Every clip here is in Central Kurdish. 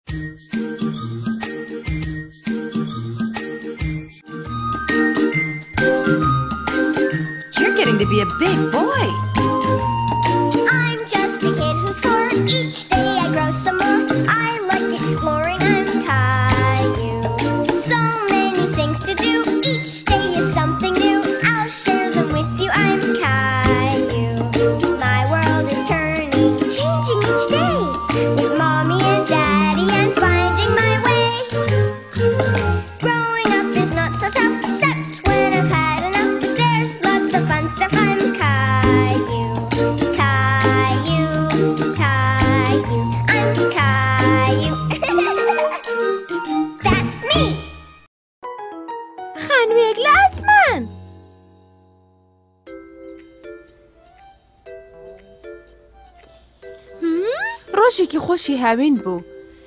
You're getting to be a big boy. I'm just a kid who's 4. Each day I grow some more. I like exploring. I'm Caillou. So many things to do. Each day is something new. I'll share them with you. I'm Caillou. My world is turning, changing each day. With Mommy and Daddy, I'm finding my way. Growing up is not so tough, except when I've had enough. But there's lots of fun stuff. I'm Caillou, Caillou, Caillou. I'm Caillou. That's me. خانوێک لە ئاسمان. ڕۆژێکی خۆشی هاوین بوو.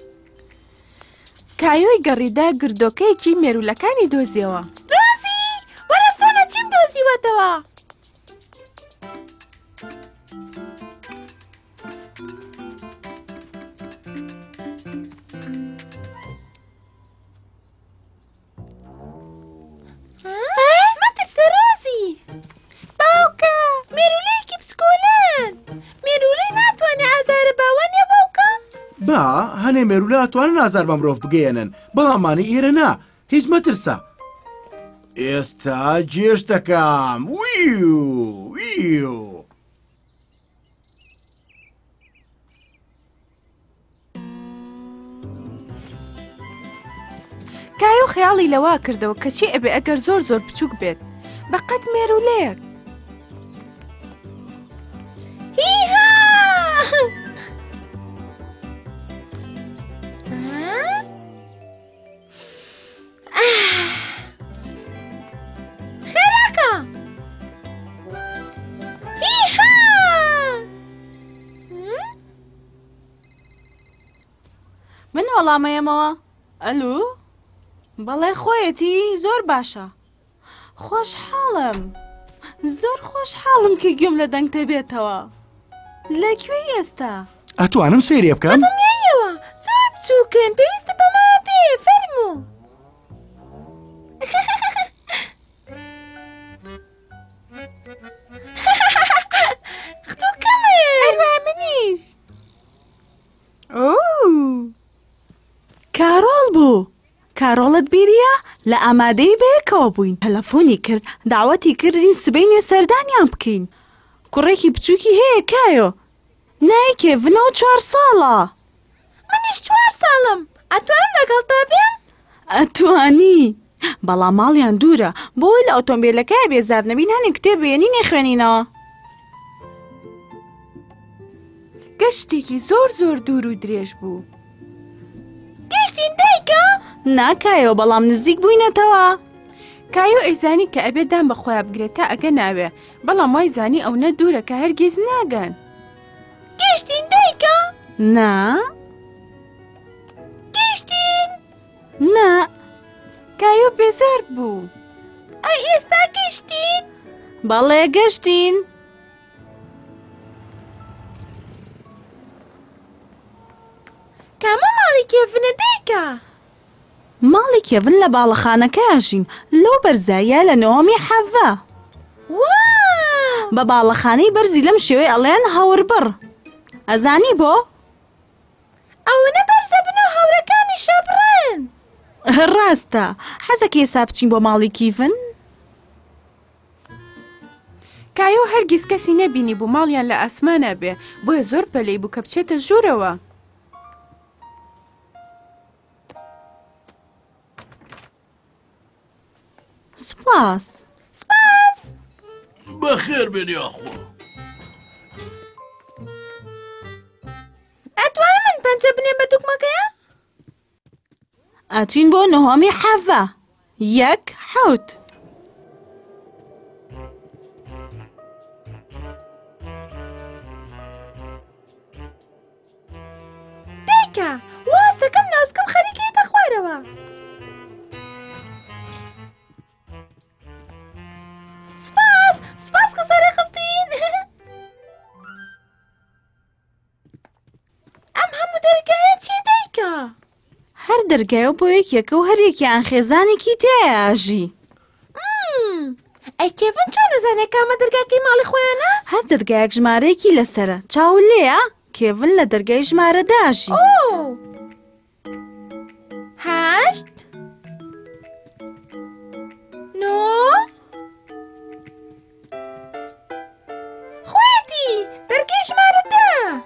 کایۆی گەڕیدا گردۆکەیەکی مێرولەکانی دۆزیەوە. ڕۆزی وەرە بزانە چیم دۆزیوەتەوە. مەترسە ڕۆزی. باوکە مێرولەیەکی بچکۆلەن. مێرولەی ناتوانێ ئازارە باوانێ باوکە؟ با هەنێ مێرولە ئەتوانن ئازار بە مرۆڤ بگەێنن بەڵامانی ئێرە نا هیچ مەترسە. ئێستا جێشتەکەم ویو. کایۆ خەیاڵی لەوا کردەوە کەچی ئەبێ ئەگەر زۆر زۆر بچووک بێت بەقەت مێرولەیەک. هیها! خێراکە! هیها! من وەڵامەیەمەوە. ئەلو؟ بەڵێ خۆیەتی زۆر باشە. خۆشحاڵم. زۆر خۆشحاڵم کە گوێم لە دەنگتە بێتەوە. لەکوێ ئێستا؟ ئەتوانم سێریە بکەم؟ دڵنیایەوە زۆر بچووکن پێویستە بەما بێ فەرموو. ختووکەمێ هەروە منیش. کارۆڵ بوو. کارۆڵت بیریە لە ئامادەی بەیەکەوە بووین. تەلەفۆنی کرد داوەتی کردین سبەینێ سەردانیان بکەین. کوڕێکی بچووکی هەیە کایۆ. نایکێ ڤنەوە 4 ساڵە. منیش 4 ساڵم. ئەتوانم لەگەڵتا بێم؟ ئەتوانی. بەڵام ماڵیان دوورە بۆی لە ئۆتۆمبیلەکەی بێزار نەبین هەنێ کتێب بێنینێ خوێنینەوە. گەشتێکی زۆر زۆر دوور و درێژ بوو. گەشتین دایکە؟ ناکایەوە بەڵام نزیک بووینەتەوە. کایۆ ئەیزانی کە ئەبێ دام بە خۆیان بگرێت تا ئەگە ناوێ بەڵام وای زانی ئەو نە دوورە کە هەرگیز ناگەن. گەشتین دایکە؟ نا. گەشتین؟ نا. کایۆ بێزار بوو. ئەی ئێستا گەشتین؟ بەڵێ گەشتین. کامە ماڵی کێڤنە دایکە؟ ماڵی کێڤن لە باڵەخانەکەژین لەو بەرزایە لە نۆمی حەڤە. بە باڵەخانەی بەرزی لەم شێوەی ئەڵێن هەوربڕ. ئەزانی بۆ؟ ئەوەنە بەرزە بنەوە هەورەکانی شەبڕن. ڕاستە. حەزەکە ئێستا بچین بۆ ماڵی کیڤن؟ کایۆ هەرگیز کەسی نەبینی بوو ماڵیان لە ئاسمانە بێ بۆیە زۆر پەلەی بوو کە بچێتە ژوورەوە. سپاس. سپاس. بەخێر بێنی ئاخۆ. ئەتوانم من پەنجە بنێم بە دوگمەکەیە؟ ئەچین بۆ نۆهۆمی حەڤە. 1 حەوت. دایکە واز دەکەم ناسکەم خەریکەیتە خوارەوە. سپاس. سپاس کە سەرێ خستین. ئەم هەموو دەرگایە چی دایکە؟ هەر دەرگایە بۆ یەکێکە و هەرێکیان خێزانێکی تێژی. ئەی کێڤن چۆن نەزانێت کامە دەرگاکەی ماڵی خۆیانە؟ هەر دەرگایەک ژمارەیەکی لەسرە چاو لێیە کێڤن لە دەرگای ژمارە داژی. هەشت نۆ خۆیەتی دەرگای ژمارە دا.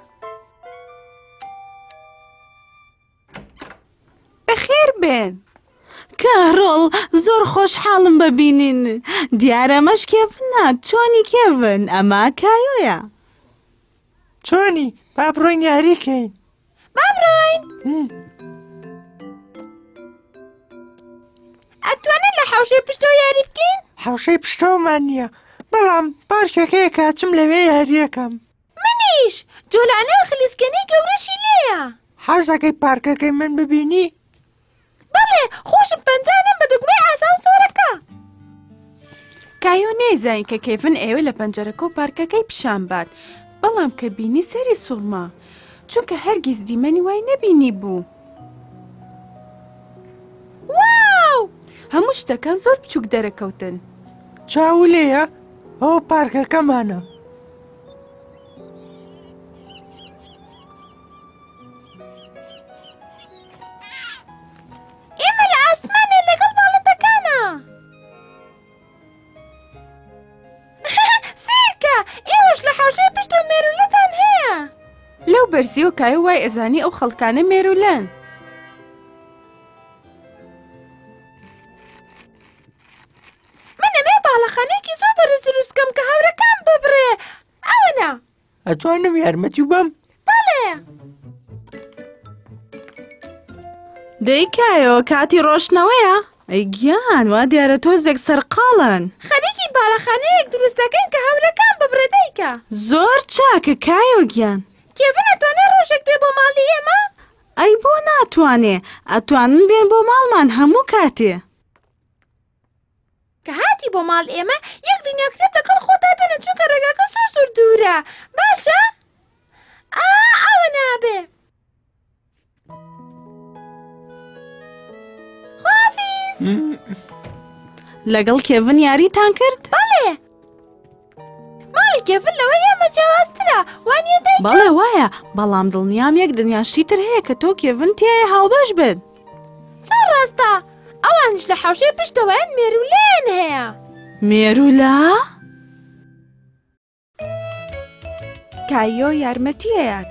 بەخێر بێن. کارۆڵ زۆر خۆشحاڵم ببینین. دیارە ئەمەش کێڤنە. چۆنی کێڤن؟ ئەمە کایۆیە. چۆنی؟ با بڕۆین یاریکەین. با بڕۆین. ئەتوانین لە حەوشەی پشتەوە یاری بکەین؟ حەوشەی پشتەوەمان نییە، بەڵام پارکەکەیە کاچم لەوێ یاریەکەم. منیش جۆلانەوە خلیسکەنەی گەورەشی لێیە. حەزەکەی پارکەکەی من ببینی؟ بەڵێ خۆشم پەنجانم بە دوگمەی ئاسانسۆرەکە. کایۆ نەیزانی کە کێڤن ئێوە لە پەنجەرەکە و پارکەکەی پیشان بات، بەڵام کە بینی سەری سوڵما، چونکە هەرگیز دیمەنی وای نەبینی بوو. واو! هەموو شتەکان زۆر بچووک دەرەکەوتن. چاو لێیە؟ ئەو پارکەکەمانە. ئێمە لە ئاسمانێ لەگەڵ باڵندەکانە. سیرکە ئێوەش لە حەوشەی پشتە مێرولەتان هەیە. لەو بەرزیەوە کایۆ وای ئەزانی ئەو خەڵکانە مێرولەن. من ئەمێ باڵەخانەیەکی زۆر بەرز دروستکەم کە هەورەکان ببڕێ. ئەوەنە. ئەتوانم یارمەتی بەم؟ بەڵێ. دەی کایۆ کاتی ڕۆشنەوەیە؟ ئەی گیان وا دیارە تۆزێک سەرقاڵن. خەریکی باڵەخانەیەک دروستەکەین کە هەورەکان ببڕێ دایکە. زۆر چاکە کایۆ گیان. کێڤن ئەتوانێت ڕۆژێک بێ بۆ ماڵی ئێمە؟ ئەی بۆ ناتوانێ، ئەتوانن بێن بۆ ماڵمان هەموو کاتێ. کە هاتی بۆ ماڵ ئێمە یەک دنیا کتێب لەگەڵ خۆتا بێنە چونکە ڕێگاکە زۆر دوورە. باشە؟ ئەوە نابێ. خۆافیز. لەگەڵ کێڤن یاریتان کرد؟ بەڵێ. ماڵی کێڤن لەوە ئێمە جیاوازترە، وانیە دایکە؟ بەڵێ وایە، بەڵام دڵنیام یەک دنیاشتی تر هەیە کە تۆ کێڤن تایە هاوبەش بن. زۆر ڕاستە. ئەوانش لە حەوشەی پشتەوەیان مێرولەیان هەیە. مێرولە؟ کایۆ یارمەتیەیەت.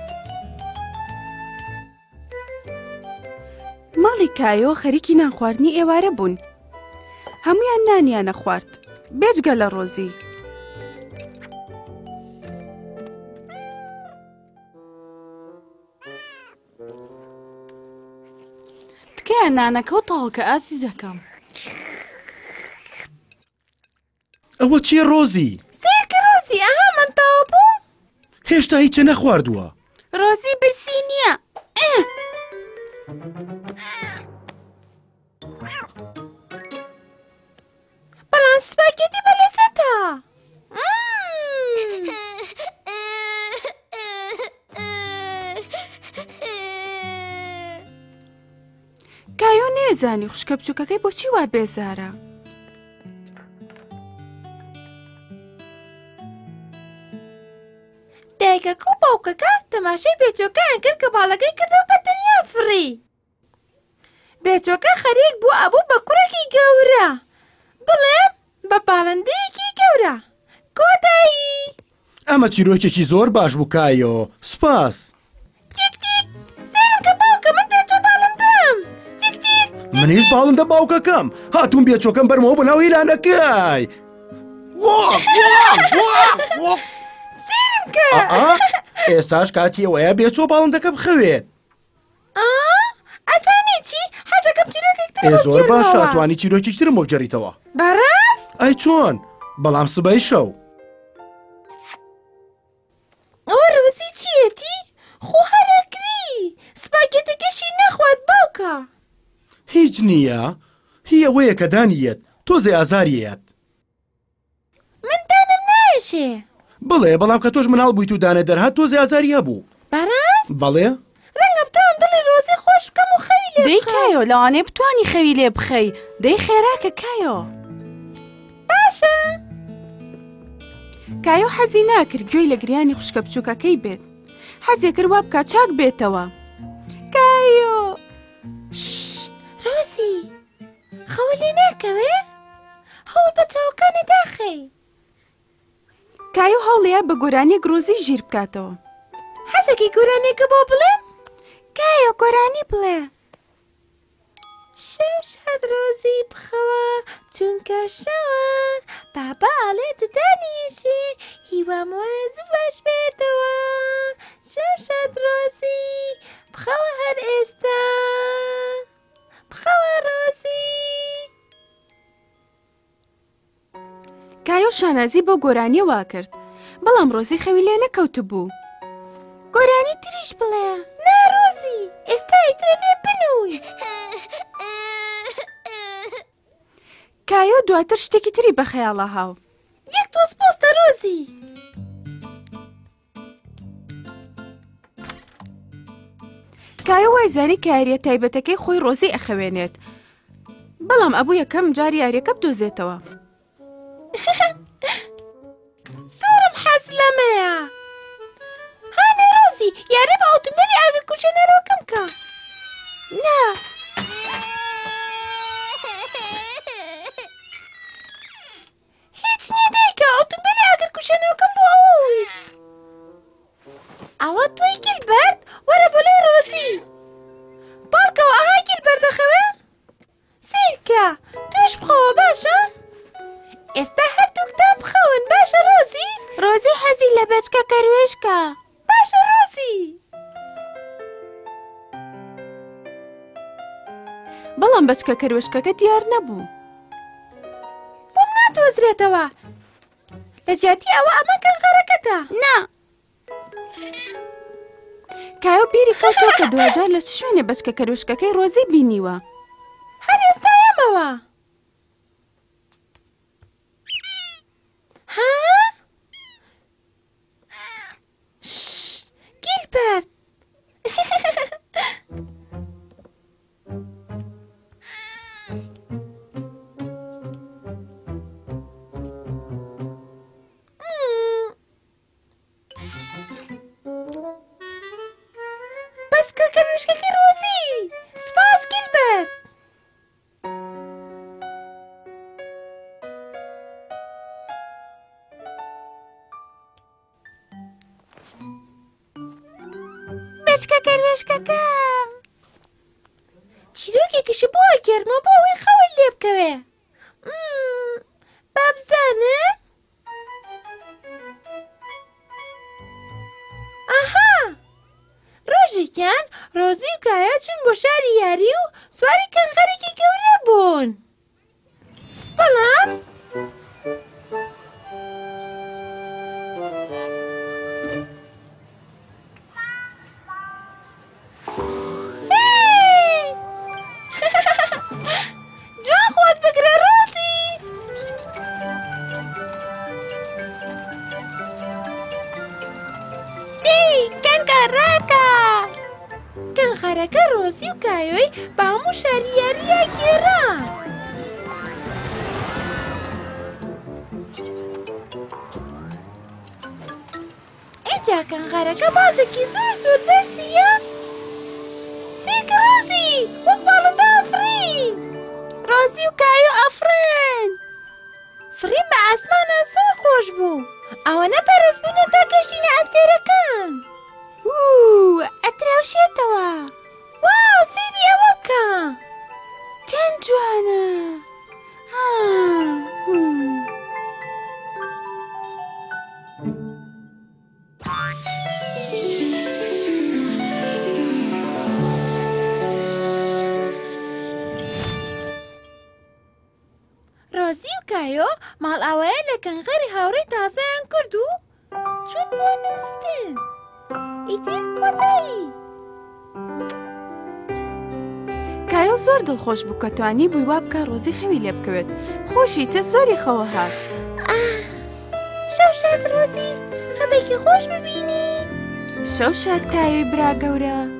ماڵی کایۆ خەریکی نان خواردنی ئێوارە بوون. هەمویان نانیانە خوارد، بێجگە لە ڕۆزی. تکایە نانەکە و تاوکە ئازیزەکەم. ئەوە چیە ڕۆزی؟ سێرکە ڕۆزی ئەها من تاوە بوو؟ هێشتا هیچە نەخواردووە. ڕۆزی برسی نییە. بەڵام سپاگێتی بەلەزەتە. کایۆ نێزانی خوشکە بچووکەکەی بۆچی وا بێزارە. دایکەکە و باوکەکە تەماشای بێچۆکەیان کرد کە باڵەکەی کردەوە بە تەنیا فڕی. بێچۆکە خەریک بوو ئەبوو بە کوڕێکی گەورە. بڵێم بە باڵندەیەکی گەورە. کۆتایی. ئەمە چیرۆکێکی زۆر باش بوو کایۆ. سپاس. تیک تیک. سێرم کە باوکە من بێچۆ باڵندەم. تیک تیک. منیش باڵندە باوکەکەم. هاتوون بێچۆکەم بەرمەوە بەناو هیلانەکەی. سێرم کە. ئێستاش کاتی ئەوەیە بێچۆ باڵندەکە بخەوێت. ئەسانی چی؟ حەزەکەم چیرۆکێک تر زۆر باشە، ئەتوانی چیرۆکێکی ترم بۆ بجەریتەوە. بەڕاست؟ ئەی چۆن؟ بەڵام سبەی شەو. ئەوە ڕۆزی چیەتی؟ خۆ هەرەگری. سپاگێتەکەشی نەخوات باوکە. هیچ نییە. هی ئەوەیە کە دانیەت تۆزێ ئازاریەت. من دانم نایشێ. بڵێ بەڵام کە تۆش مناڵ بوویت و دانە دەرهات تۆزێ ئازاری هەبوو. بەڕاست؟ بەڵێ؟ ڕەنگە بتوان دڵی ڕۆزی خۆش بکەم و خەوی لێ بخەم. کایۆ لەوانەیە بتوانی خەوی لێ بخەی دەی خێراکە کایۆ. باشە. کایۆ حەزی ناکرد گوێی لە گریانی خوشکە بچووکەکەی بێت. حەزی کرد وا بکات چاک بێتەوە. کایۆ ڕۆزی خەوە لێ ناکەوێ؟ هەوڵ بە چاوەکانە داخەی. کایۆ هەوڵەیە بە گۆرانێک ڕۆزی ژیر بکاتەوە. حەزێکی گۆرانێکە بۆ بڵێم؟ کایۆ گۆرانی بڵێ. شەو شاد ڕۆزی بخەوە چونکە شەوە بابا ئاڵێ ددانیشی هیوام وایە زوو باش بێتەوە. شەو شاد ڕۆزی بخەوە هەر ئێستا بخەوە ڕۆزی. کایۆ شانازی بۆ گۆرانی وا کرد بەڵام ڕۆزی خەوی لێ نەکەوت بوو. گۆرانی تریش بڵێ. نا ڕۆزی ئێستا ئیترە بێ بنووی. کایۆ دواتر شتێکی تری بە خەیاڵە هاو. یەک تۆز پۆستە ڕۆزی. کایۆ وایزانی کە یاریە تایبەتەکەی خۆی ڕۆزی ئەخەوێنێت بەڵام ئەبوو یەکەم جاری یاریەکە بدۆزێتەوە. زۆرم حەز لەمەیە. هانێ ڕۆزی یارە بە ئۆتۆمبیلی ئاگرکوژێنەرەوەکەم بکە. نا هیچ نییە دایکە ئۆتۆمبیلی ئاگرکوژێنەوەکەم بۆ ئەوە ویست. ئەوە تۆی گیلبەرت وەرە بۆلای ڕۆزی. باڵکەوە ئاها گیلبەرت دەخەوێ؟ سیرکە تۆش بخەوە باشە؟ ئێستا هەردووکتان بخەون باشە ڕۆزی؟ ڕۆزی حەزی لە بەچکە کەروێشکە. باشە ڕۆزی. بەڵام بەچکە کەروێشکەکە دیار نەبوو. بۆم ناتۆزرێتەوە. لە جیاتی ئەوە ئەمە کەلغەرەکەتە. نا کایۆ بیری کەوتەوە کە دوجار لە شوێنێ بەچکە کەروێشکەکەی ڕۆزی بینیوە. هەر ئێستا ئەمەوە. ها؟ گیلبەرت. بەچکە کەروێشکەکەی ڕۆزی. سپاس گیلبەرت. بەچکە کەروێشکەکەم. چیرۆکێکیشی بۆ گەرمە بۆ ئەوەی خەوە لێ بکەوێ. با بزانم. ئاها ڕۆژێکیان ڕۆزی و کایە چوون بۆ شاری یاری و سواری کەنغەرێکی گەورە بوون. بەڵام جوان خۆت بگرە ڕۆزی. دێوی کەنگەڕاکە. کەنغەرەکە ڕۆزی و کایۆی بە هەموو شاری یاریە گێڕا. ئینجا کەنغەرەکە بازێکی زۆر زۆر بەرزیە. سیرکە ڕۆزی وەک باڵندە ئەفرین. ڕۆزی و کایۆ ئەفرن. فرین بە ئاسمانە زۆر خۆش بوو. ئەوەنە پەرست بوونە تا گەشتینە ئەستێرەکان. ئەتراوشێتەوە. واو سیری ئەوە بکە. چەند جوانە. ڕۆزی و کایۆ ماڵ ئەوەیە لە کەنغەری هاوڕێی تازەیان کرد و چون بۆ نووستن. ئیتر کۆتایی. کایۆ زۆر دڵخۆش بوو کە توانی بووی وا بکە ڕۆزی خەوی لێ بکەوێت. خۆشی تر زۆری خەوە هات. شەو شاد ڕۆزی خەبێکی خۆش ببینی. شەو شاد کایۆی برا گەورە.